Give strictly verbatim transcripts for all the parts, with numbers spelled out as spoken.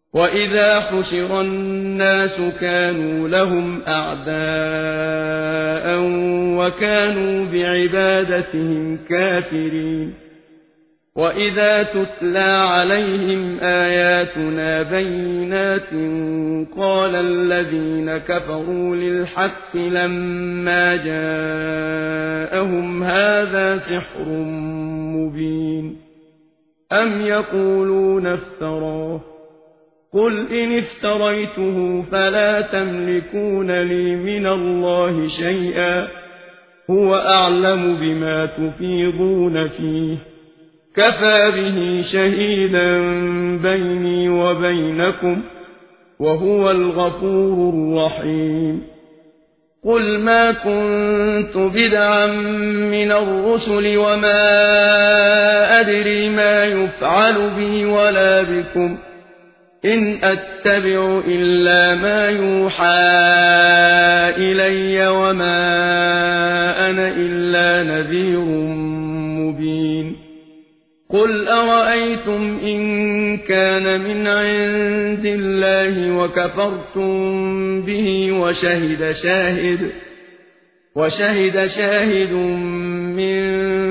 وإذا حشر الناس كانوا لهم أعداء وكانوا بعبادتهم كافرين وإذا تتلى عليهم آياتنا بينات قال الذين كفروا للحق لما جاءهم هذا سحر مبين أم يقولون افتراه قل إن افتريته فلا تملكون لي من الله شيئا هو أعلم بما تفيضون فيه كفى به شهيدا بيني وبينكم وهو الغفور الرحيم قل ما كنت بدعا من الرسل وما أدري ما يفعل بي ولا بكم إن أتبع إلا ما يوحى إلي وما أنا إلا نذير مبين قل أرأيتم إن كان من عند الله وكفرتم به وشهد شاهد وشهد شاهد من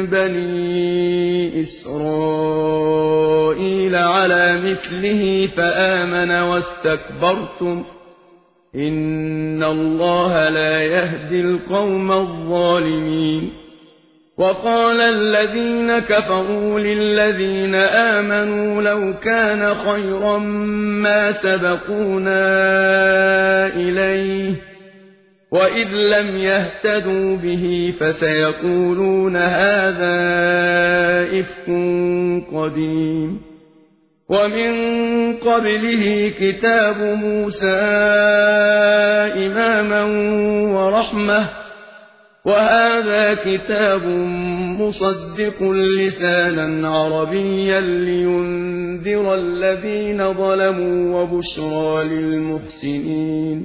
بني إسرائيل على مثله فآمن واستكبرتم إن الله لا يهدي القوم الظالمين وقال الذين كفروا للذين آمنوا لو كان خيرا ما سبقونا إليه وإذ لم يهتدوا به فسيقولون هذا إفك قديم ومن قبله كتاب موسى إماما ورحمة وهذا كتاب مصدق لسانا عربيا لينذر الذين ظلموا وبشرى للمحسنين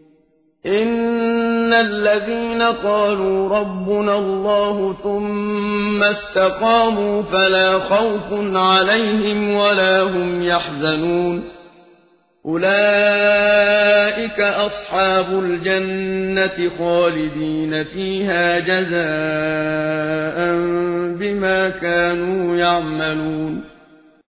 إن الذين قالوا ربنا الله ثم استقاموا فلا خوف عليهم ولا هم يحزنون أولئك أصحاب الجنة خالدين فيها جزاء بما كانوا يعملون